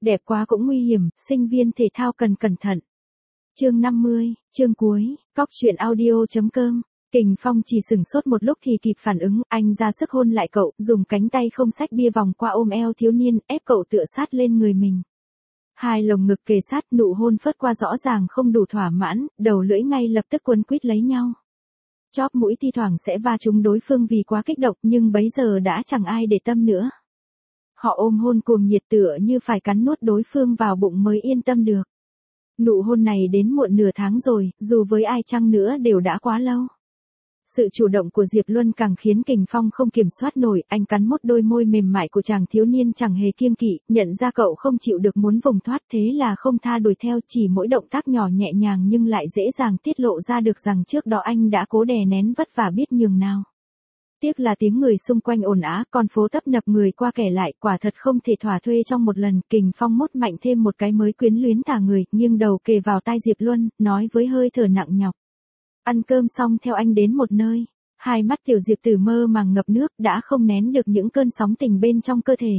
Đẹp quá cũng nguy hiểm, sinh viên thể thao cần cẩn thận. Chương 50, chương cuối, cóc truyện audio.com. Kình Phong chỉ sửng sốt một lúc thì kịp phản ứng, anh ra sức hôn lại cậu, dùng cánh tay không xách bia vòng qua ôm eo thiếu niên, ép cậu tựa sát lên người mình. Hai lồng ngực kề sát, nụ hôn phớt qua rõ ràng không đủ thỏa mãn, đầu lưỡi ngay lập tức quấn quýt lấy nhau. Chóp mũi thi thoảng sẽ va trúng đối phương vì quá kích động, nhưng bấy giờ đã chẳng ai để tâm nữa. Họ ôm hôn cuồng nhiệt tựa như phải cắn nuốt đối phương vào bụng mới yên tâm được. Nụ hôn này đến muộn nửa tháng rồi, dù với ai chăng nữa đều đã quá lâu. Sự chủ động của Diệp Luân càng khiến Kình Phong không kiểm soát nổi, anh cắn mốt đôi môi mềm mại của chàng thiếu niên chẳng hề kiêng kỵ, nhận ra cậu không chịu được muốn vùng thoát thế là không tha đuổi theo, chỉ mỗi động tác nhỏ nhẹ nhàng nhưng lại dễ dàng tiết lộ ra được rằng trước đó anh đã cố đè nén vất vả biết nhường nào. Tiếc là tiếng người xung quanh ồn ào, con phố tấp nập người qua kẻ lại, quả thật không thể thỏa thuê trong một lần. Kình Phong mốt mạnh thêm một cái mới quyến luyến thả người, nghiêng đầu kề vào tai Diệp Luân, nói với hơi thở nặng nhọc. Ăn cơm xong theo anh đến một nơi. Hai mắt tiểu Diệp Tử mơ màng ngập nước, đã không nén được những cơn sóng tình bên trong cơ thể.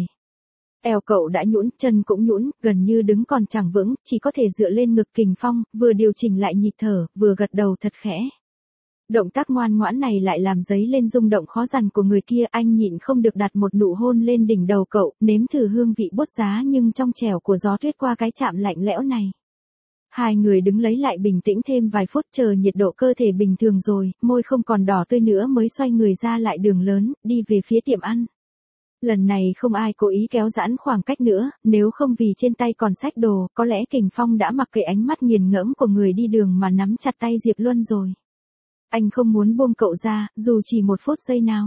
Eo cậu đã nhũn, chân cũng nhũn, gần như đứng còn chẳng vững, chỉ có thể dựa lên ngực Kình Phong, vừa điều chỉnh lại nhịp thở, vừa gật đầu thật khẽ. Động tác ngoan ngoãn này lại làm dấy lên rung động khó dằn của người kia, anh nhịn không được đặt một nụ hôn lên đỉnh đầu cậu, nếm thử hương vị bút giá nhưng trong trẻo của gió tuyết qua cái chạm lạnh lẽo này. Hai người đứng lấy lại bình tĩnh thêm vài phút chờ nhiệt độ cơ thể bình thường rồi, môi không còn đỏ tươi nữa mới xoay người ra lại đường lớn, đi về phía tiệm ăn. Lần này không ai cố ý kéo giãn khoảng cách nữa, nếu không vì trên tay còn xách đồ, có lẽ Kình Phong đã mặc kệ ánh mắt nghiền ngẫm của người đi đường mà nắm chặt tay Diệp Luân rồi. Anh không muốn buông cậu ra, dù chỉ một phút giây nào.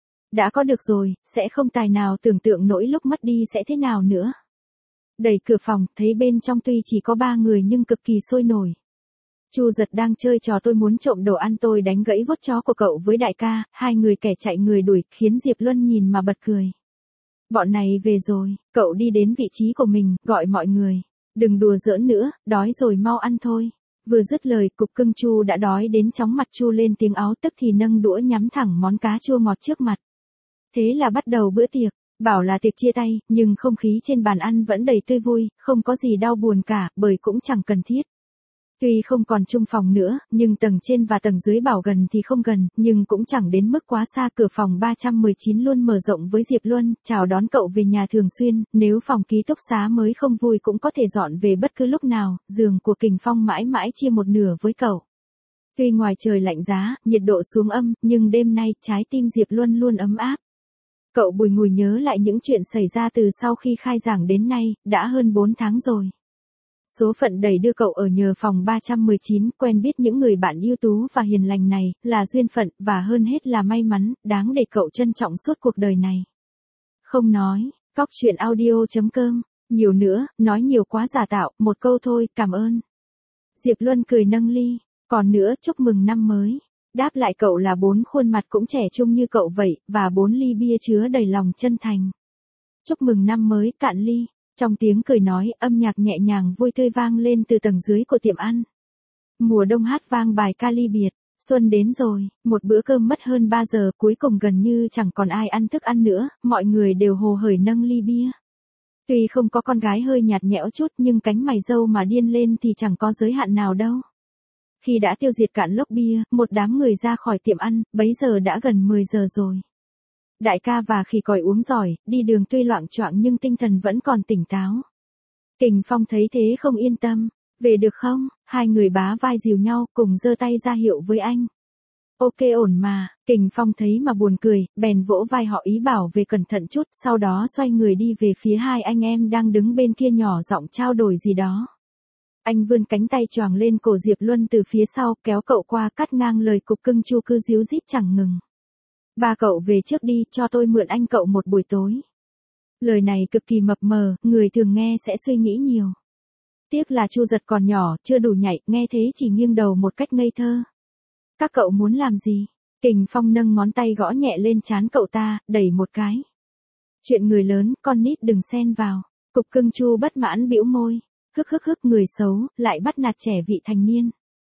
Đã có được rồi, sẽ không tài nào tưởng tượng nỗi lúc mất đi sẽ thế nào nữa. Đẩy cửa phòng, thấy bên trong tuy chỉ có 3 người nhưng cực kỳ sôi nổi. Chu Giật đang chơi trò tôi muốn trộm đồ ăn tôi đánh gãy vuốt chó của cậu với đại ca, hai người kẻ chạy người đuổi, khiến Diệp Luân nhìn mà bật cười. Bọn này về rồi, cậu đi đến vị trí của mình, gọi mọi người. Đừng đùa giỡn nữa, đói rồi mau ăn thôi. Vừa dứt lời, cục cưng Chu đã đói đến chóng mặt Chu lên tiếng áo tức thì nâng đũa nhắm thẳng món cá chua ngọt trước mặt. Thế là bắt đầu bữa tiệc, bảo là tiệc chia tay, nhưng không khí trên bàn ăn vẫn đầy tươi vui, không có gì đau buồn cả, bởi cũng chẳng cần thiết. Tuy không còn chung phòng nữa, nhưng tầng trên và tầng dưới bảo gần thì không gần, nhưng cũng chẳng đến mức quá xa. Cửa phòng 319 luôn mở rộng với Diệp Luân, chào đón cậu về nhà thường xuyên, nếu phòng ký túc xá mới không vui cũng có thể dọn về bất cứ lúc nào, giường của Kình Phong mãi mãi chia một nửa với cậu. Tuy ngoài trời lạnh giá, nhiệt độ xuống âm, nhưng đêm nay trái tim Diệp Luân luôn ấm áp. Cậu bùi ngùi nhớ lại những chuyện xảy ra từ sau khi khai giảng đến nay, đã hơn 4 tháng rồi. Số phận đẩy đưa cậu ở nhờ phòng 319, quen biết những người bạn ưu tú và hiền lành này, là duyên phận, và hơn hết là may mắn, đáng để cậu trân trọng suốt cuộc đời này. Không nói, cóc truyện audio.com, nhiều nữa, nói nhiều quá giả tạo, một câu thôi, cảm ơn. Diệp Luân cười nâng ly, còn nữa, chúc mừng năm mới. Đáp lại cậu là 4 khuôn mặt cũng trẻ trung như cậu vậy, và 4 ly bia chứa đầy lòng chân thành. Chúc mừng năm mới, cạn ly. Trong tiếng cười nói, âm nhạc nhẹ nhàng vui tươi vang lên từ tầng dưới của tiệm ăn. Mùa đông hát vang bài ca ly biệt, xuân đến rồi, một bữa cơm mất hơn 3 giờ, cuối cùng gần như chẳng còn ai ăn thức ăn nữa, mọi người đều hồ hởi nâng ly bia. Tuy không có con gái hơi nhạt nhẽo chút nhưng cánh mày râu mà điên lên thì chẳng có giới hạn nào đâu. Khi đã tiêu diệt cạn lốc bia, một đám người ra khỏi tiệm ăn, bấy giờ đã gần 10 giờ rồi. Đại ca và khỉ còi uống giỏi, đi đường tuy loạng choạng nhưng tinh thần vẫn còn tỉnh táo. Kình Phong thấy thế không yên tâm, về được không? Hai người bá vai dìu nhau cùng giơ tay ra hiệu với anh. Ok ổn mà, Kình Phong thấy mà buồn cười, bèn vỗ vai họ ý bảo về cẩn thận chút, sau đó xoay người đi về phía hai anh em đang đứng bên kia nhỏ giọng trao đổi gì đó. Anh vươn cánh tay choàng lên cổ Diệp Luân từ phía sau, kéo cậu qua cắt ngang lời cục cưng Chu cứ díu dít chẳng ngừng. Ba cậu về trước đi, cho tôi mượn anh cậu một buổi tối. Lời này cực kỳ mập mờ, người thường nghe sẽ suy nghĩ nhiều. Tiếc là Chu Giật còn nhỏ, chưa đủ nhạy, nghe thế chỉ nghiêng đầu một cách ngây thơ. Các cậu muốn làm gì? Kình Phong nâng ngón tay gõ nhẹ lên trán cậu ta, đẩy một cái. Chuyện người lớn, con nít đừng xen vào. Cục cưng Chu bất mãn bĩu môi. Hức người xấu, lại bắt nạt trẻ vị thành niên.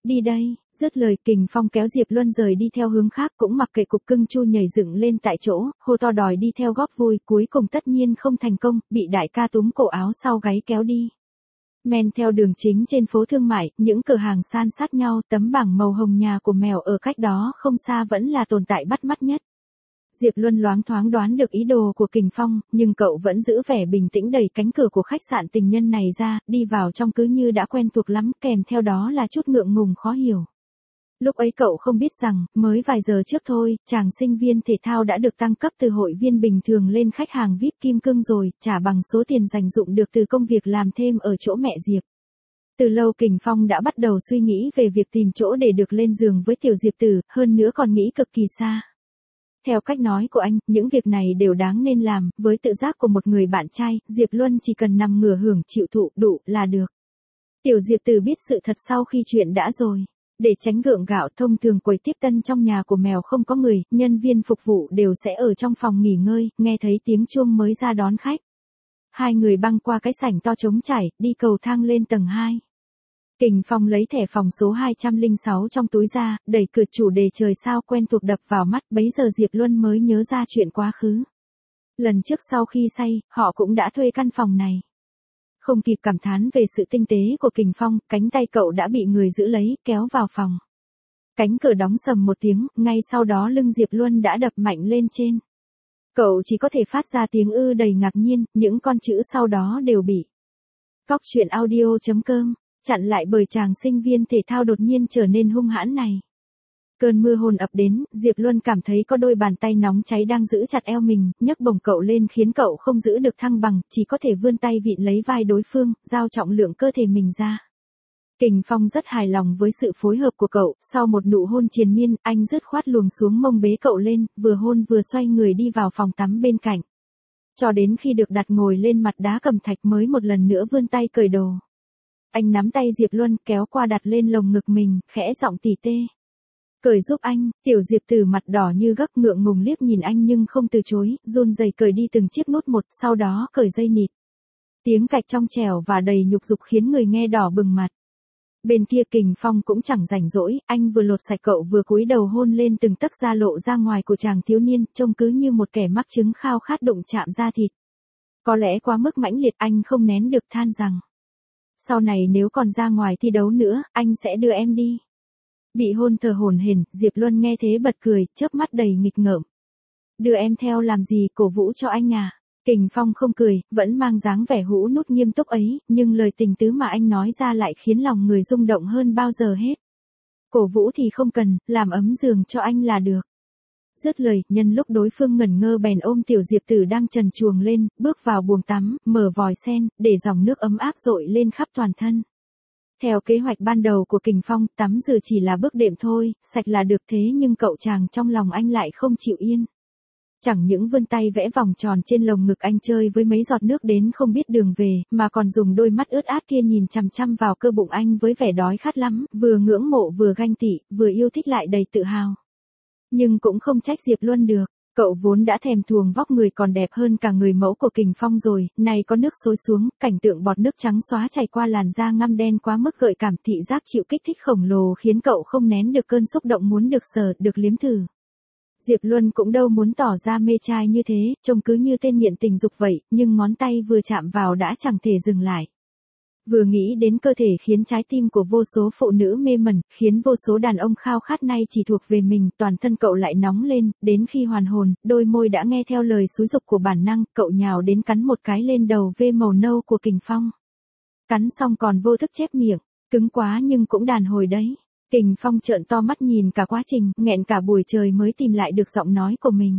Đi đây, dứt lời Kình Phong kéo Diệp Luân rời đi theo hướng khác cũng mặc kệ cục cưng Chu nhảy dựng lên tại chỗ, hô to đòi đi theo góp vui, cuối cùng tất nhiên không thành công, bị đại ca túm cổ áo sau gáy kéo đi. Men theo đường chính trên phố thương mại, những cửa hàng san sát nhau, tấm bảng màu hồng nhà của mèo ở cách đó không xa vẫn là tồn tại bắt mắt nhất. Diệp Luân loáng thoáng đoán được ý đồ của Kình Phong, nhưng cậu vẫn giữ vẻ bình tĩnh đẩy cánh cửa của khách sạn tình nhân này ra, đi vào trong cứ như đã quen thuộc lắm, kèm theo đó là chút ngượng ngùng khó hiểu. Lúc ấy cậu không biết rằng, mới vài giờ trước thôi, chàng sinh viên thể thao đã được tăng cấp từ hội viên bình thường lên khách hàng VIP kim cương rồi, trả bằng số tiền dành dụm được từ công việc làm thêm ở chỗ mẹ Diệp. Từ lâu Kình Phong đã bắt đầu suy nghĩ về việc tìm chỗ để được lên giường với tiểu Diệp Tử, hơn nữa còn nghĩ cực kỳ xa. Theo cách nói của anh, những việc này đều đáng nên làm, với tự giác của một người bạn trai, Diệp Luân chỉ cần nằm ngửa hưởng chịu thụ đủ là được. Tiểu Diệp Tử biết sự thật sau khi chuyện đã rồi. Để tránh gượng gạo, thông thường quầy tiếp tân trong nhà của mèo không có người, nhân viên phục vụ đều sẽ ở trong phòng nghỉ ngơi, nghe thấy tiếng chuông mới ra đón khách. Hai người băng qua cái sảnh to trống trải, đi cầu thang lên tầng 2. Kình Phong lấy thẻ phòng số 206 trong túi ra, đẩy cửa chủ đề trời sao quen thuộc đập vào mắt, bấy giờ Diệp Luân mới nhớ ra chuyện quá khứ. Lần trước sau khi say, họ cũng đã thuê căn phòng này. Không kịp cảm thán về sự tinh tế của Kình Phong, cánh tay cậu đã bị người giữ lấy, kéo vào phòng. Cánh cửa đóng sầm một tiếng, ngay sau đó lưng Diệp Luân đã đập mạnh lên trên. Cậu chỉ có thể phát ra tiếng ư đầy ngạc nhiên, những con chữ sau đó đều bị. Góc truyện audio.com chặn lại bởi chàng sinh viên thể thao đột nhiên trở nên hung hãn này. Cơn mưa hôn ập đến, Diệp Luân cảm thấy có đôi bàn tay nóng cháy đang giữ chặt eo mình, nhấc bổng cậu lên khiến cậu không giữ được thăng bằng, chỉ có thể vươn tay vịn lấy vai đối phương, giao trọng lượng cơ thể mình ra. Kình Phong rất hài lòng với sự phối hợp của cậu, sau một nụ hôn triền miên, anh dứt khoát luồng xuống mông bế cậu lên, vừa hôn vừa xoay người đi vào phòng tắm bên cạnh. Cho đến khi được đặt ngồi lên mặt đá cẩm thạch mới một lần nữa vươn tay cởi đồ. Anh nắm tay Diệp Luân kéo qua đặt lên lồng ngực mình, khẽ giọng tỉ tê. Cởi giúp anh, tiểu Diệp Tử mặt đỏ như gấc ngượng ngùng liếc nhìn anh nhưng không từ chối, run rẩy cởi đi từng chiếc nút một, sau đó cởi dây nịt. Tiếng cạch trong trẻo và đầy nhục dục khiến người nghe đỏ bừng mặt. Bên kia Kình Phong cũng chẳng rảnh rỗi, anh vừa lột sạch cậu vừa cúi đầu hôn lên từng tấc da lộ ra ngoài của chàng thiếu niên, trông cứ như một kẻ mắc chứng khao khát đụng chạm da thịt. Có lẽ quá mức mãnh liệt anh không nén được than rằng. Sau này nếu còn ra ngoài thi đấu nữa, anh sẽ đưa em đi. Bị hôn thở hổn hển, Diệp Luân nghe thế bật cười, chớp mắt đầy nghịch ngợm. Đưa em theo làm gì, cổ vũ cho anh à? Kình Phong không cười, vẫn mang dáng vẻ hũ nút nghiêm túc ấy, nhưng lời tình tứ mà anh nói ra lại khiến lòng người rung động hơn bao giờ hết. Cổ vũ thì không cần, làm ấm giường cho anh là được. Dứt lời, nhân lúc đối phương ngẩn ngơ bèn ôm tiểu Diệp Tử đang trần truồng lên, bước vào buồng tắm, mở vòi sen, để dòng nước ấm áp dội lên khắp toàn thân. Theo kế hoạch ban đầu của Kình Phong, tắm rửa chỉ là bước đệm thôi, sạch là được thế nhưng cậu chàng trong lòng anh lại không chịu yên. Chẳng những vươn tay vẽ vòng tròn trên lồng ngực anh chơi với mấy giọt nước đến không biết đường về, mà còn dùng đôi mắt ướt át kia nhìn chằm chằm vào cơ bụng anh với vẻ đói khát lắm, vừa ngưỡng mộ vừa ganh tị, vừa yêu thích lại đầy tự hào. Nhưng cũng không trách Diệp Luân được, cậu vốn đã thèm thuồng vóc người còn đẹp hơn cả người mẫu của Kình Phong rồi, này có nước xối xuống, cảnh tượng bọt nước trắng xóa chảy qua làn da ngăm đen quá mức gợi cảm, thị giác chịu kích thích khổng lồ khiến cậu không nén được cơn xúc động muốn được sờ, được liếm thử. Diệp Luân cũng đâu muốn tỏ ra mê trai như thế, trông cứ như tên nghiện tình dục vậy, nhưng ngón tay vừa chạm vào đã chẳng thể dừng lại. Vừa nghĩ đến cơ thể khiến trái tim của vô số phụ nữ mê mẩn, khiến vô số đàn ông khao khát nay chỉ thuộc về mình, toàn thân cậu lại nóng lên, đến khi hoàn hồn, đôi môi đã nghe theo lời xúi giục của bản năng, cậu nhào đến cắn một cái lên đầu vê màu nâu của Kình Phong. Cắn xong còn vô thức chép miệng, cứng quá nhưng cũng đàn hồi đấy. Kình Phong trợn to mắt nhìn cả quá trình, nghẹn cả buổi trời mới tìm lại được giọng nói của mình.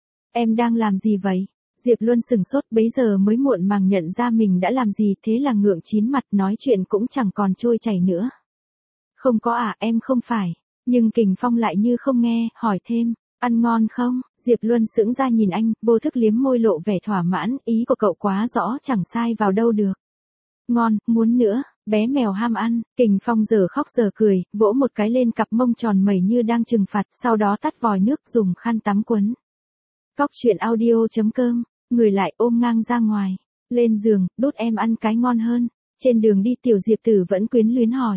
Em đang làm gì vậy? Diệp Luân sừng sốt, bấy giờ mới muộn màng nhận ra mình đã làm gì, thế là ngượng chín mặt, nói chuyện cũng chẳng còn trôi chảy nữa. Không có à, em không phải. Nhưng Kình Phong lại như không nghe, hỏi thêm, ăn ngon không? Diệp Luân sững ra nhìn anh, vô thức liếm môi lộ vẻ thỏa mãn, ý của cậu quá rõ chẳng sai vào đâu được. Ngon, muốn nữa, bé mèo ham ăn. Kình Phong giờ khóc giờ cười, vỗ một cái lên cặp mông tròn mẩy như đang trừng phạt, sau đó tắt vòi nước dùng khăn tắm quấn. Góc truyện audio.com, người lại ôm ngang ra ngoài. Lên giường, đút em ăn cái ngon hơn. Trên đường đi tiểu Diệp Tử vẫn quyến luyến hỏi.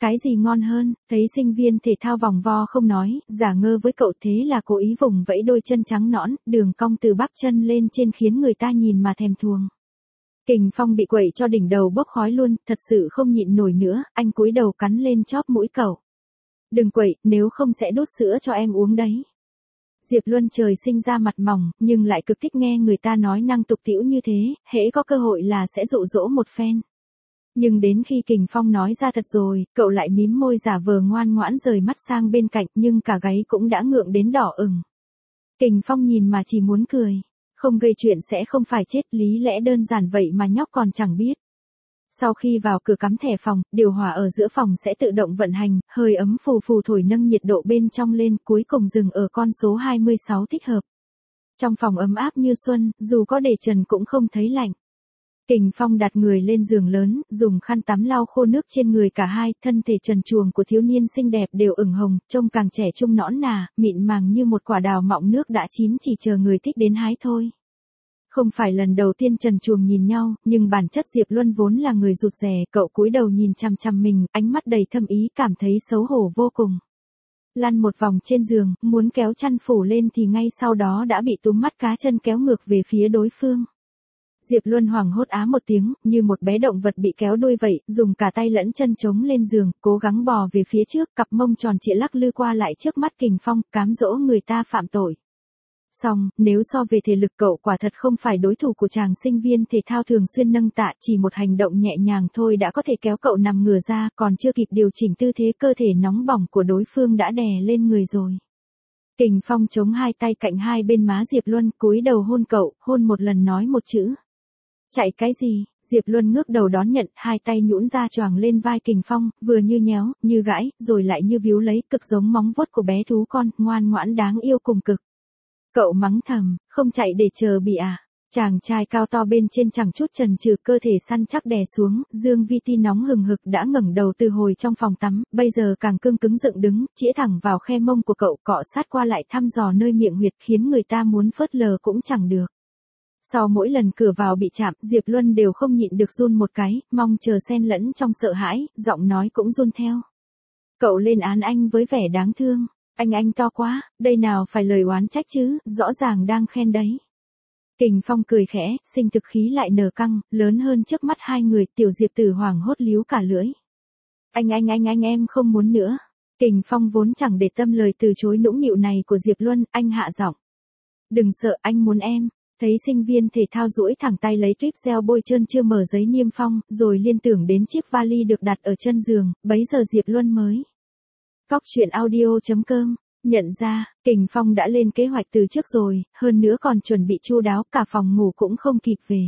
Cái gì ngon hơn, thấy sinh viên thể thao vòng vo không nói, giả ngơ với cậu thế là cố ý vùng vẫy đôi chân trắng nõn, đường cong từ bắp chân lên trên khiến người ta nhìn mà thèm thuồng. Kình Phong bị quậy cho đỉnh đầu bốc khói luôn, thật sự không nhịn nổi nữa, anh cúi đầu cắn lên chóp mũi cậu. Đừng quậy, nếu không sẽ đút sữa cho em uống đấy. Diệp Luân trời sinh ra mặt mỏng, nhưng lại cực thích nghe người ta nói năng tục tĩu như thế, hễ có cơ hội là sẽ dụ dỗ một phen. Nhưng đến khi Kình Phong nói ra thật rồi, cậu lại mím môi giả vờ ngoan ngoãn rời mắt sang bên cạnh nhưng cả gáy cũng đã ngượng đến đỏ ửng. Kình Phong nhìn mà chỉ muốn cười. Không gây chuyện sẽ không phải chết, lý lẽ đơn giản vậy mà nhóc còn chẳng biết. Sau khi vào cửa cắm thẻ phòng, điều hòa ở giữa phòng sẽ tự động vận hành, hơi ấm phù phù thổi nâng nhiệt độ bên trong lên, cuối cùng dừng ở con số 26 thích hợp. Trong phòng ấm áp như xuân, dù có để trần cũng không thấy lạnh. Kình Phong đặt người lên giường lớn, dùng khăn tắm lau khô nước trên người cả hai, thân thể trần truồng của thiếu niên xinh đẹp đều ửng hồng, trông càng trẻ trung nõn nà, mịn màng như một quả đào mọng nước đã chín chỉ chờ người thích đến hái thôi. Không phải lần đầu tiên trần truồng nhìn nhau, nhưng bản chất Diệp Luân vốn là người rụt rè, cậu cúi đầu nhìn chằm chằm mình, ánh mắt đầy thâm ý, cảm thấy xấu hổ vô cùng. Lăn một vòng trên giường, muốn kéo chăn phủ lên thì ngay sau đó đã bị túm mắt cá chân kéo ngược về phía đối phương. Diệp Luân hoảng hốt á một tiếng, như một bé động vật bị kéo đuôi vậy, dùng cả tay lẫn chân chống lên giường, cố gắng bò về phía trước, cặp mông tròn trịa lắc lư qua lại trước mắt Kình Phong, cám dỗ người ta phạm tội. Xong, nếu so về thể lực cậu quả thật không phải đối thủ của chàng sinh viên thể thao thường xuyên nâng tạ, chỉ một hành động nhẹ nhàng thôi đã có thể kéo cậu nằm ngửa ra, còn chưa kịp điều chỉnh tư thế cơ thể nóng bỏng của đối phương đã đè lên người rồi. Kình Phong chống hai tay cạnh hai bên má Diệp Luân, cúi đầu hôn cậu, hôn một lần nói một chữ. Chạy cái gì? Diệp Luân ngước đầu đón nhận, hai tay nhũn ra choàng lên vai Kình Phong, vừa như nhéo, như gãi, rồi lại như víu lấy, cực giống móng vuốt của bé thú con, ngoan ngoãn đáng yêu cùng cực. Cậu mắng thầm, không chạy để chờ bị à? Chàng trai cao to bên trên chẳng chút chần chừ, cơ thể săn chắc đè xuống, Dương Vi Ti nóng hừng hực đã ngẩng đầu từ hồi trong phòng tắm, bây giờ càng cương cứng dựng đứng, chĩa thẳng vào khe mông của cậu, cọ sát qua lại thăm dò nơi miệng huyệt, khiến người ta muốn phớt lờ cũng chẳng được. Sau mỗi lần cửa vào bị chạm, Diệp Luân đều không nhịn được run một cái, mong chờ xen lẫn trong sợ hãi, giọng nói cũng run theo. Cậu lên án anh với vẻ đáng thương. Anh to quá, đây nào phải lời oán trách chứ, rõ ràng đang khen đấy. Kình Phong cười khẽ, sinh thực khí lại nở căng, lớn hơn trước mắt hai người, tiểu Diệp Tử hoảng hốt líu cả lưỡi. Anh em không muốn nữa. Kình Phong vốn chẳng để tâm lời từ chối nũng nịu này của Diệp Luân, anh hạ giọng. Đừng sợ, anh muốn em. Thấy sinh viên thể thao duỗi thẳng tay lấy tuyếp gel bôi trơn chưa mở giấy niêm phong, rồi liên tưởng đến chiếc vali được đặt ở chân giường, bấy giờ Diệp Luân mới. Cóc truyện audio.com, nhận ra, Kình Phong đã lên kế hoạch từ trước rồi, hơn nữa còn chuẩn bị chu đáo, cả phòng ngủ cũng không kịp về.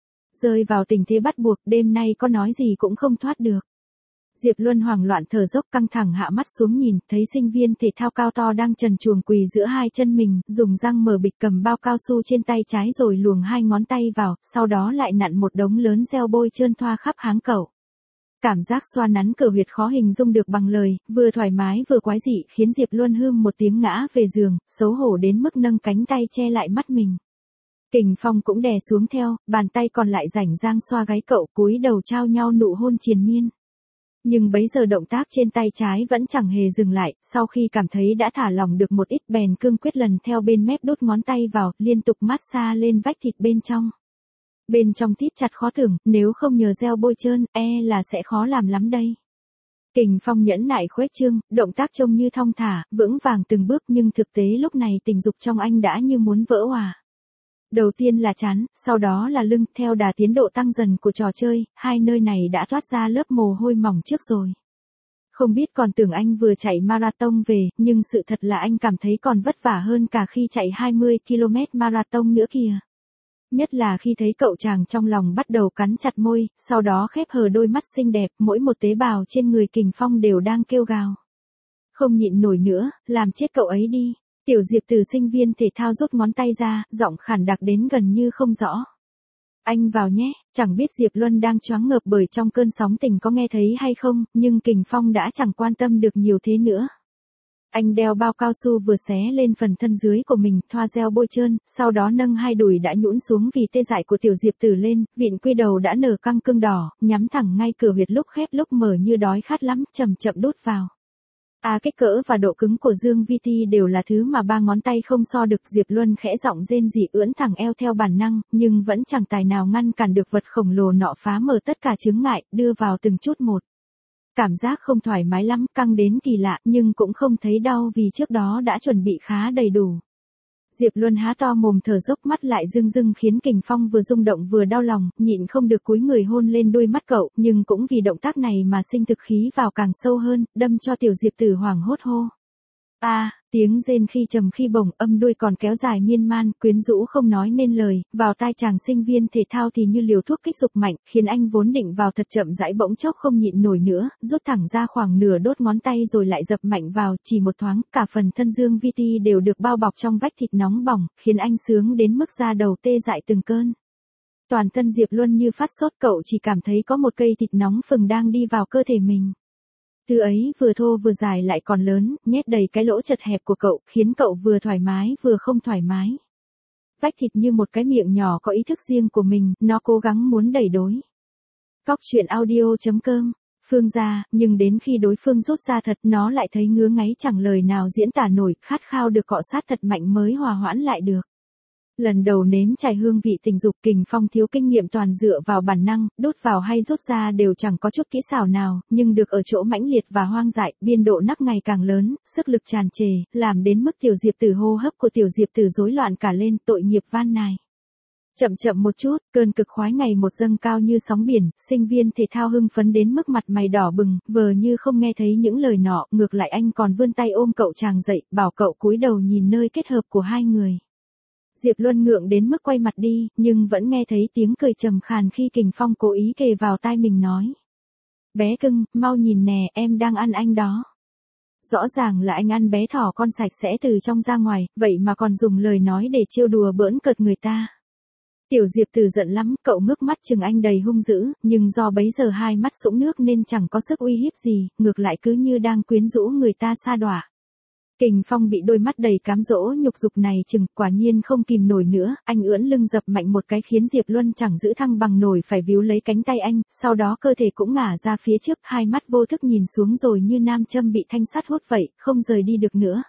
Rơi vào tình thế bắt buộc, đêm nay có nói gì cũng không thoát được. Diệp Luân hoảng loạn thở dốc, căng thẳng hạ mắt xuống nhìn, thấy sinh viên thể thao cao to đang trần truồng quỳ giữa hai chân mình, dùng răng mở bịch cầm bao cao su trên tay trái rồi luồng hai ngón tay vào, sau đó lại nặn một đống lớn gel bôi trơn thoa khắp háng cậu. Cảm giác xoa nắn cờ huyệt khó hình dung được bằng lời, vừa thoải mái vừa quái dị, khiến Diệp Luân hưm một tiếng ngã về giường, xấu hổ đến mức nâng cánh tay che lại mắt mình. Kình Phong cũng đè xuống theo, bàn tay còn lại rảnh rang xoa gáy cậu, cúi đầu trao nhau nụ hôn triền miên. Nhưng bấy giờ động tác trên tay trái vẫn chẳng hề dừng lại, sau khi cảm thấy đã thả lỏng được một ít bèn cương quyết lần theo bên mép đút ngón tay vào, liên tục massage lên vách thịt bên trong. Bên trong thít chặt khó tưởng, nếu không nhờ gel bôi trơn, là sẽ khó làm lắm đây. Kình Phong nhẫn nại khuếch trương, động tác trông như thong thả, vững vàng từng bước nhưng thực tế lúc này tình dục trong anh đã như muốn vỡ òa. Đầu tiên là trán, sau đó là lưng, theo đà tiến độ tăng dần của trò chơi, hai nơi này đã toát ra lớp mồ hôi mỏng trước rồi. Không biết còn tưởng anh vừa chạy marathon về, nhưng sự thật là anh cảm thấy còn vất vả hơn cả khi chạy 20 km marathon nữa kìa. Nhất là khi thấy cậu chàng trong lòng bắt đầu cắn chặt môi, sau đó khép hờ đôi mắt xinh đẹp, mỗi một tế bào trên người Kình Phong đều đang kêu gào. Không nhịn nổi nữa, làm chết cậu ấy đi. Tiểu Diệp từ sinh viên thể thao rút ngón tay ra, giọng khản đặc đến gần như không rõ. Anh vào nhé, chẳng biết Diệp Luân đang choáng ngợp bởi trong cơn sóng tình có nghe thấy hay không, nhưng Kình Phong đã chẳng quan tâm được nhiều thế nữa. Anh đeo bao cao su vừa xé lên phần thân dưới của mình, thoa gel bôi trơn, sau đó nâng hai đùi đã nhũn xuống vì tê dại của tiểu Diệp Tử lên, vịn quy đầu đã nở căng cương đỏ, nhắm thẳng ngay cửa huyệt lúc khép lúc mở như đói khát lắm, chậm chậm đút vào. Kích cỡ và độ cứng của Dương Vi Ti đều là thứ mà ba ngón tay không so được. Diệp Luân khẽ giọng rên rỉ ưỡn thẳng eo theo bản năng, nhưng vẫn chẳng tài nào ngăn cản được vật khổng lồ nọ phá mở tất cả chướng ngại, đưa vào từng chút một. Cảm giác không thoải mái lắm, căng đến kỳ lạ, nhưng cũng không thấy đau vì trước đó đã chuẩn bị khá đầy đủ. Diệp Luân há to mồm thở dốc, mắt lại rưng rưng khiến Kình Phong vừa rung động vừa đau lòng, nhịn không được cúi người hôn lên đôi mắt cậu, nhưng cũng vì động tác này mà sinh thực khí vào càng sâu hơn, đâm cho tiểu Diệp Tử hoảng hốt hô. Tiếng rên khi trầm khi bổng, âm đuôi còn kéo dài miên man, quyến rũ không nói nên lời, vào tai chàng sinh viên thể thao thì như liều thuốc kích dục mạnh, khiến anh vốn định vào thật chậm rãi bỗng chốc không nhịn nổi nữa, rút thẳng ra khoảng nửa đốt ngón tay rồi lại dập mạnh vào, chỉ một thoáng, cả phần thân Dương Vi Ti đều được bao bọc trong vách thịt nóng bỏng, khiến anh sướng đến mức da đầu tê dại từng cơn. Toàn thân Diệp Luân như phát sốt, cậu chỉ cảm thấy có một cây thịt nóng phừng đang đi vào cơ thể mình. Thứ ấy vừa thô vừa dài lại còn lớn, nhét đầy cái lỗ chật hẹp của cậu, khiến cậu vừa thoải mái vừa không thoải mái. Vách thịt như một cái miệng nhỏ có ý thức riêng của mình, nó cố gắng muốn đẩy đối. Góc truyện audio.com, Phương ra, nhưng đến khi đối phương rút ra thật nó lại thấy ngứa ngáy chẳng lời nào diễn tả nổi, khát khao được cọ sát thật mạnh mới hòa hoãn lại được. Lần đầu nếm trải hương vị tình dục, Kình Phong thiếu kinh nghiệm, toàn dựa vào bản năng, đút vào hay rút ra đều chẳng có chút kỹ xảo nào, nhưng được ở chỗ mãnh liệt và hoang dại, biên độ nắp ngày càng lớn, sức lực tràn trề, làm đến mức tiểu Diệp Tử hô hấp của tiểu Diệp Tử rối loạn cả lên, tội nghiệp van nài. Chậm chậm một chút, cơn cực khoái ngày một dâng cao như sóng biển, sinh viên thể thao hưng phấn đến mức mặt mày đỏ bừng, vờ như không nghe thấy những lời nọ, ngược lại anh còn vươn tay ôm cậu chàng dậy, bảo cậu cúi đầu nhìn nơi kết hợp của hai người. Diệp Luân ngượng đến mức quay mặt đi, nhưng vẫn nghe thấy tiếng cười trầm khàn khi Kình Phong cố ý kề vào tai mình nói. Bé cưng, mau nhìn nè, em đang ăn anh đó. Rõ ràng là anh ăn bé thỏ con sạch sẽ từ trong ra ngoài, vậy mà còn dùng lời nói để trêu đùa bỡn cợt người ta. Tiểu Diệp Tử giận lắm, cậu ngước mắt chừng anh đầy hung dữ, nhưng do bấy giờ hai mắt sũng nước nên chẳng có sức uy hiếp gì, ngược lại cứ như đang quyến rũ người ta sa đọa. Kình Phong bị đôi mắt đầy cám dỗ nhục dục này chừng, quả nhiên không kìm nổi nữa, anh ưỡn lưng dập mạnh một cái khiến Diệp Luân chẳng giữ thăng bằng nổi phải víu lấy cánh tay anh, sau đó cơ thể cũng ngả ra phía trước, hai mắt vô thức nhìn xuống rồi như nam châm bị thanh sắt hút vậy, không rời đi được nữa.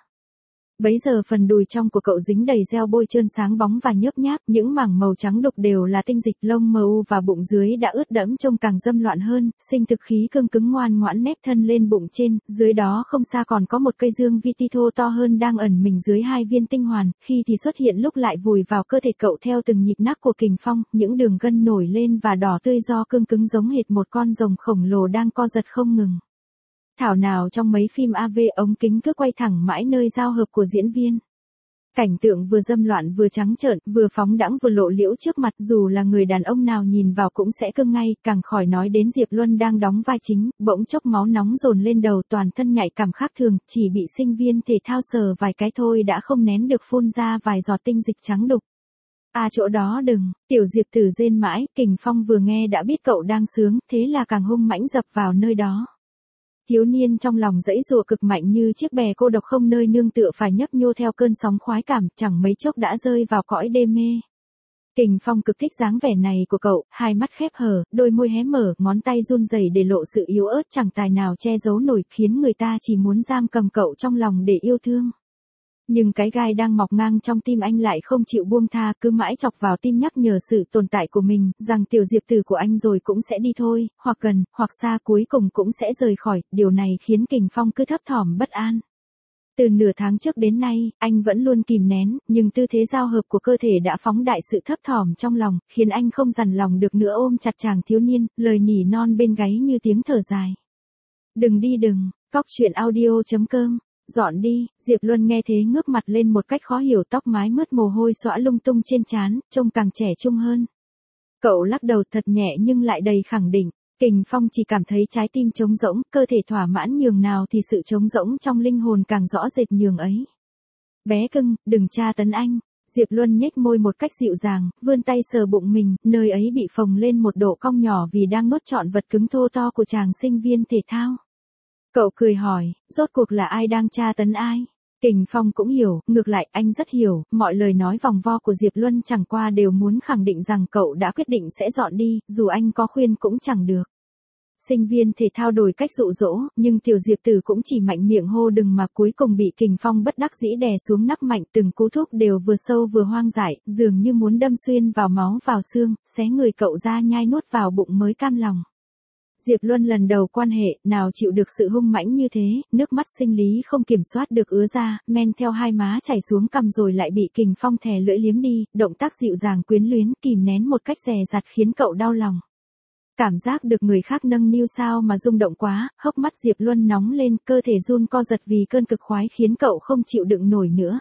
Bấy giờ phần đùi trong của cậu dính đầy gel bôi trơn sáng bóng và nhớp nháp, những mảng màu trắng đục đều là tinh dịch, lông mờ u và bụng dưới đã ướt đẫm trông càng dâm loạn hơn, sinh thực khí cương cứng ngoan ngoãn nép thân lên bụng trên, dưới đó không xa còn có một cây Dương Vi Ti thô to hơn đang ẩn mình dưới hai viên tinh hoàn, khi thì xuất hiện lúc lại vùi vào cơ thể cậu theo từng nhịp nắc của Kình Phong, những đường gân nổi lên và đỏ tươi do cương cứng giống hệt một con rồng khổng lồ đang co giật không ngừng. Thảo nào trong mấy phim AV ống kính cứ quay thẳng mãi nơi giao hợp của diễn viên. Cảnh tượng vừa dâm loạn vừa trắng trợn, vừa phóng đãng vừa lộ liễu trước mặt, dù là người đàn ông nào nhìn vào cũng sẽ cưng ngay, càng khỏi nói đến Diệp Luân đang đóng vai chính, bỗng chốc máu nóng dồn lên đầu, toàn thân nhạy cảm khác thường, chỉ bị sinh viên thể thao sờ vài cái thôi đã không nén được phun ra vài giọt tinh dịch trắng đục. Chỗ đó đừng, tiểu Diệp Tử rên mãi, Kình Phong vừa nghe đã biết cậu đang sướng, thế là càng hung mãnh dập vào nơi đó. Thiếu niên trong lòng dãy dụa cực mạnh như chiếc bè cô độc không nơi nương tựa phải nhấp nhô theo cơn sóng khoái cảm, chẳng mấy chốc đã rơi vào cõi đê mê. Kình Phong cực thích dáng vẻ này của cậu, hai mắt khép hờ, đôi môi hé mở, ngón tay run rẩy để lộ sự yếu ớt chẳng tài nào che giấu nổi, khiến người ta chỉ muốn giam cầm cậu trong lòng để yêu thương. Nhưng cái gai đang mọc ngang trong tim anh lại không chịu buông tha, cứ mãi chọc vào tim nhắc nhở sự tồn tại của mình, rằng tiểu Diệp Tử của anh rồi cũng sẽ đi thôi, hoặc gần, hoặc xa cuối cùng cũng sẽ rời khỏi, điều này khiến Kình Phong cứ thấp thỏm bất an. Từ nửa tháng trước đến nay, anh vẫn luôn kìm nén, nhưng tư thế giao hợp của cơ thể đã phóng đại sự thấp thỏm trong lòng, khiến anh không dằn lòng được nữa ôm chặt chàng thiếu niên, lời nỉ non bên gáy như tiếng thở dài. Đừng đi đừng, góc truyện audio.com. Dọn đi, Diệp Luân nghe thế ngước mặt lên một cách khó hiểu, tóc mái mướt mồ hôi xõa lung tung trên trán, trông càng trẻ trung hơn. Cậu lắc đầu thật nhẹ nhưng lại đầy khẳng định, Kình Phong chỉ cảm thấy trái tim trống rỗng, cơ thể thỏa mãn nhường nào thì sự trống rỗng trong linh hồn càng rõ rệt nhường ấy. Bé cưng, đừng tra tấn anh. Diệp Luân nhếch môi một cách dịu dàng, vươn tay sờ bụng mình, nơi ấy bị phồng lên một độ cong nhỏ vì đang nuốt trọn vật cứng thô to của chàng sinh viên thể thao. Cậu cười hỏi, rốt cuộc là ai đang tra tấn ai? Kình Phong cũng hiểu, ngược lại anh rất hiểu, mọi lời nói vòng vo của Diệp Luân chẳng qua đều muốn khẳng định rằng cậu đã quyết định sẽ dọn đi, dù anh có khuyên cũng chẳng được. Sinh viên thể thao đổi cách dụ dỗ, nhưng tiểu Diệp Tử cũng chỉ mạnh miệng hô đừng mà cuối cùng bị Kình Phong bất đắc dĩ đè xuống nắp mạnh, từng cú thuốc đều vừa sâu vừa hoang dại, dường như muốn đâm xuyên vào máu vào xương, xé người cậu ra nhai nuốt vào bụng mới cam lòng. Diệp Luân lần đầu quan hệ, nào chịu được sự hung mãnh như thế, nước mắt sinh lý không kiểm soát được ứa ra, men theo hai má chảy xuống cằm rồi lại bị Kình Phong thè lưỡi liếm đi, động tác dịu dàng quyến luyến, kìm nén một cách dè dặt khiến cậu đau lòng. Cảm giác được người khác nâng niu sao mà rung động quá, hốc mắt Diệp Luân nóng lên, cơ thể run co giật vì cơn cực khoái khiến cậu không chịu đựng nổi nữa.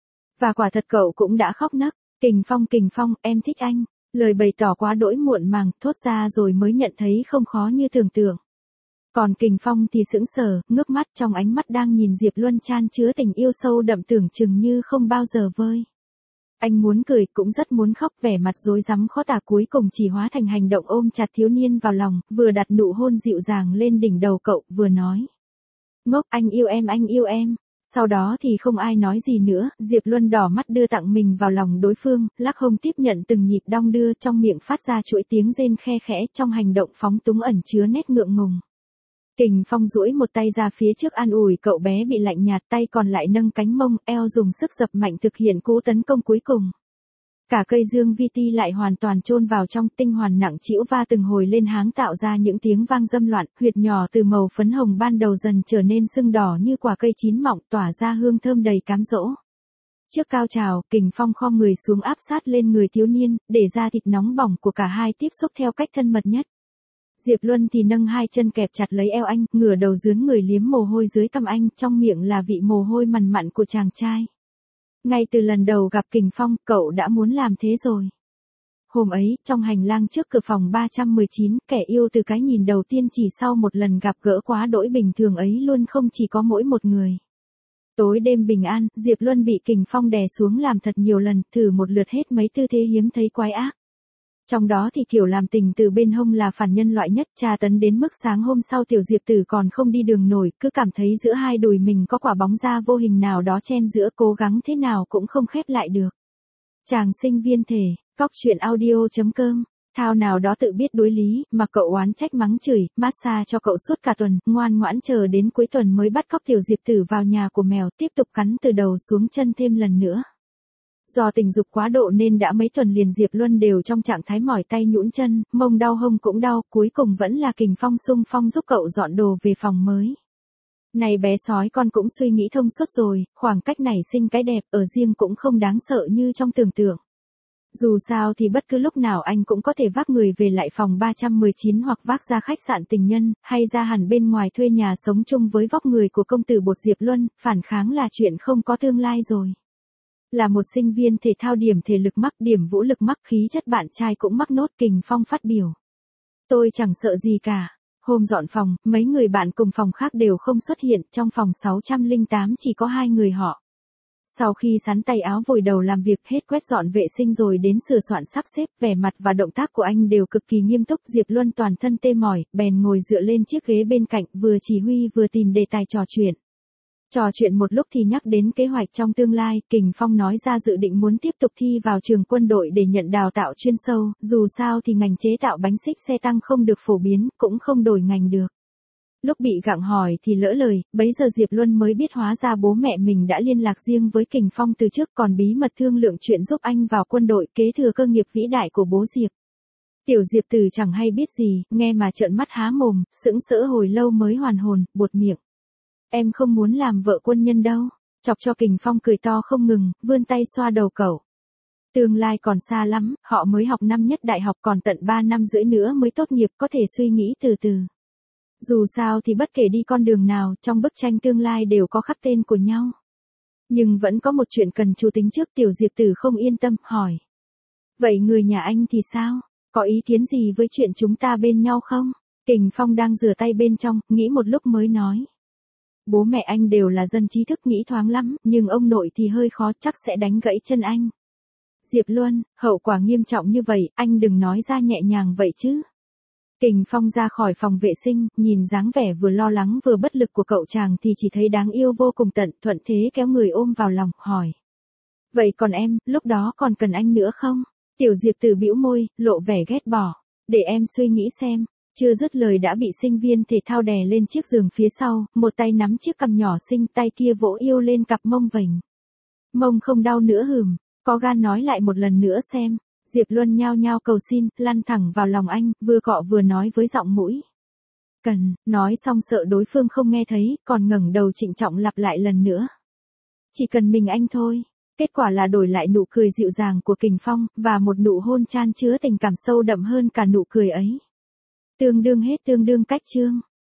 Và quả thật cậu cũng đã khóc nấc, Kình Phong, em thích anh. Lời bày tỏ quá đỗi muộn màng, thốt ra rồi mới nhận thấy không khó như tưởng tượng. Còn Kình Phong thì sững sờ, ngước mắt trong ánh mắt đang nhìn Diệp Luân chan chứa tình yêu sâu đậm tưởng chừng như không bao giờ vơi. Anh muốn cười cũng rất muốn khóc, vẻ mặt rối rắm khó tả cuối cùng chỉ hóa thành hành động ôm chặt thiếu niên vào lòng, vừa đặt nụ hôn dịu dàng lên đỉnh đầu cậu, vừa nói. Ngốc, anh yêu em. Sau đó thì không ai nói gì nữa, Diệp Luân đỏ mắt đưa tặng mình vào lòng đối phương, lắc hông tiếp nhận từng nhịp đong đưa, trong miệng phát ra chuỗi tiếng rên khe khẽ, trong hành động phóng túng ẩn chứa nét ngượng ngùng. Kình Phong duỗi một tay ra phía trước an ủi cậu bé bị lạnh nhạt, tay còn lại nâng cánh mông, eo dùng sức dập mạnh thực hiện cú tấn công cuối cùng. Cả cây dương vi ti lại hoàn toàn chôn vào trong, tinh hoàn nặng trĩu va từng hồi lên háng tạo ra những tiếng vang dâm loạn, huyệt nhỏ từ màu phấn hồng ban đầu dần trở nên sưng đỏ như quả cây chín mọng, tỏa ra hương thơm đầy cám dỗ. Trước cao trào, Kình Phong khom người xuống áp sát lên người thiếu niên, để da thịt nóng bỏng của cả hai tiếp xúc theo cách thân mật nhất. Diệp Luân thì nâng hai chân kẹp chặt lấy eo anh, ngửa đầu dướn người liếm mồ hôi dưới cằm anh, trong miệng là vị mồ hôi mằn mặn của chàng trai. Ngay từ lần đầu gặp Kình Phong, cậu đã muốn làm thế rồi. Hôm ấy, trong hành lang trước cửa phòng 319, kẻ yêu từ cái nhìn đầu tiên chỉ sau một lần gặp gỡ quá đỗi bình thường ấy luôn không chỉ có mỗi một người. Tối đêm bình an, Diệp Luân bị Kình Phong đè xuống làm thật nhiều lần, thử một lượt hết mấy tư thế hiếm thấy quái ác. Trong đó thì kiểu làm tình từ bên hông là phản nhân loại nhất, tra tấn đến mức sáng hôm sau tiểu Diệp Tử còn không đi đường nổi, cứ cảm thấy giữa hai đùi mình có quả bóng da vô hình nào đó chen giữa, cố gắng thế nào cũng không khép lại được. Chàng sinh viên thể, góc truyện audio.com, thao nào đó tự biết đối lý, mà cậu oán trách mắng chửi, massage cho cậu suốt cả tuần, ngoan ngoãn chờ đến cuối tuần mới bắt cóc tiểu Diệp Tử vào nhà của mèo, tiếp tục cắn từ đầu xuống chân thêm lần nữa. Do tình dục quá độ nên đã mấy tuần liền Diệp Luân đều trong trạng thái mỏi tay nhũn chân, mông đau hông cũng đau, cuối cùng vẫn là Kình Phong xung phong giúp cậu dọn đồ về phòng mới. Này bé sói con cũng suy nghĩ thông suốt rồi, khoảng cách này sinh cái đẹp, ở riêng cũng không đáng sợ như trong tưởng tượng. Dù sao thì bất cứ lúc nào anh cũng có thể vác người về lại phòng 319 hoặc vác ra khách sạn tình nhân, hay ra hẳn bên ngoài thuê nhà sống chung với vóc người của công tử bột Diệp Luân, phản kháng là chuyện không có tương lai rồi. Là một sinh viên thể thao điểm thể lực mắc, điểm vũ lực mắc, khí chất bạn trai cũng mắc nốt, Kình Phong phát biểu. Tôi chẳng sợ gì cả. Hôm dọn phòng, mấy người bạn cùng phòng khác đều không xuất hiện, trong phòng 608 chỉ có hai người họ. Sau khi sắn tay áo vội đầu làm việc hết quét dọn vệ sinh rồi đến sửa soạn sắp xếp, vẻ mặt và động tác của anh đều cực kỳ nghiêm túc. Diệp Luân toàn thân tê mỏi, bèn ngồi dựa lên chiếc ghế bên cạnh, vừa chỉ huy vừa tìm đề tài trò chuyện. Trò chuyện một lúc thì nhắc đến kế hoạch trong tương lai, Kình Phong nói ra dự định muốn tiếp tục thi vào trường quân đội để nhận đào tạo chuyên sâu, dù sao thì ngành chế tạo bánh xích xe tăng không được phổ biến, cũng không đổi ngành được. Lúc bị gặng hỏi thì lỡ lời, bấy giờ Diệp Luân mới biết hóa ra bố mẹ mình đã liên lạc riêng với Kình Phong từ trước, còn bí mật thương lượng chuyện giúp anh vào quân đội, kế thừa cơ nghiệp vĩ đại của bố Diệp. Tiểu Diệp Tử chẳng hay biết gì, nghe mà trợn mắt há mồm, sững sỡ hồi lâu mới hoàn hồn, buột miệng. Em không muốn làm vợ quân nhân đâu. Chọc cho Kình Phong cười to không ngừng, vươn tay xoa đầu cậu. Tương lai còn xa lắm, họ mới học năm nhất đại học, còn tận 3 năm rưỡi nữa mới tốt nghiệp, có thể suy nghĩ từ từ. Dù sao thì bất kể đi con đường nào, trong bức tranh tương lai đều có khắc tên của nhau. Nhưng vẫn có một chuyện cần chú tính trước, tiểu Diệp Tử không yên tâm, hỏi. Vậy người nhà anh thì sao? Có ý kiến gì với chuyện chúng ta bên nhau không? Kình Phong đang rửa tay bên trong, nghĩ một lúc mới nói. Bố mẹ anh đều là dân trí thức, nghĩ thoáng lắm, nhưng ông nội thì hơi khó, chắc sẽ đánh gãy chân anh. Diệp Luân, hậu quả nghiêm trọng như vậy, anh đừng nói ra nhẹ nhàng vậy chứ. Kình Phong ra khỏi phòng vệ sinh, nhìn dáng vẻ vừa lo lắng vừa bất lực của cậu chàng thì chỉ thấy đáng yêu vô cùng tận, thuận thế kéo người ôm vào lòng, hỏi. Vậy còn em, lúc đó còn cần anh nữa không? Tiểu Diệp Tử bĩu môi, lộ vẻ ghét bỏ. Để em suy nghĩ xem. Chưa dứt lời đã bị sinh viên thể thao đè lên chiếc giường phía sau, một tay nắm chiếc cằm nhỏ xinh, tay kia vỗ yêu lên cặp mông vểnh. Mông không đau nữa hừm, có gan nói lại một lần nữa xem. Diệp Luân nhao nhao cầu xin, lăn thẳng vào lòng anh, vừa cọ vừa nói với giọng mũi. Cần, nói xong sợ đối phương không nghe thấy, còn ngẩng đầu trịnh trọng lặp lại lần nữa. Chỉ cần mình anh thôi. Kết quả là đổi lại nụ cười dịu dàng của Kình Phong, và một nụ hôn chan chứa tình cảm sâu đậm hơn cả nụ cười ấy. Tương đương hết, tương đương cách chương.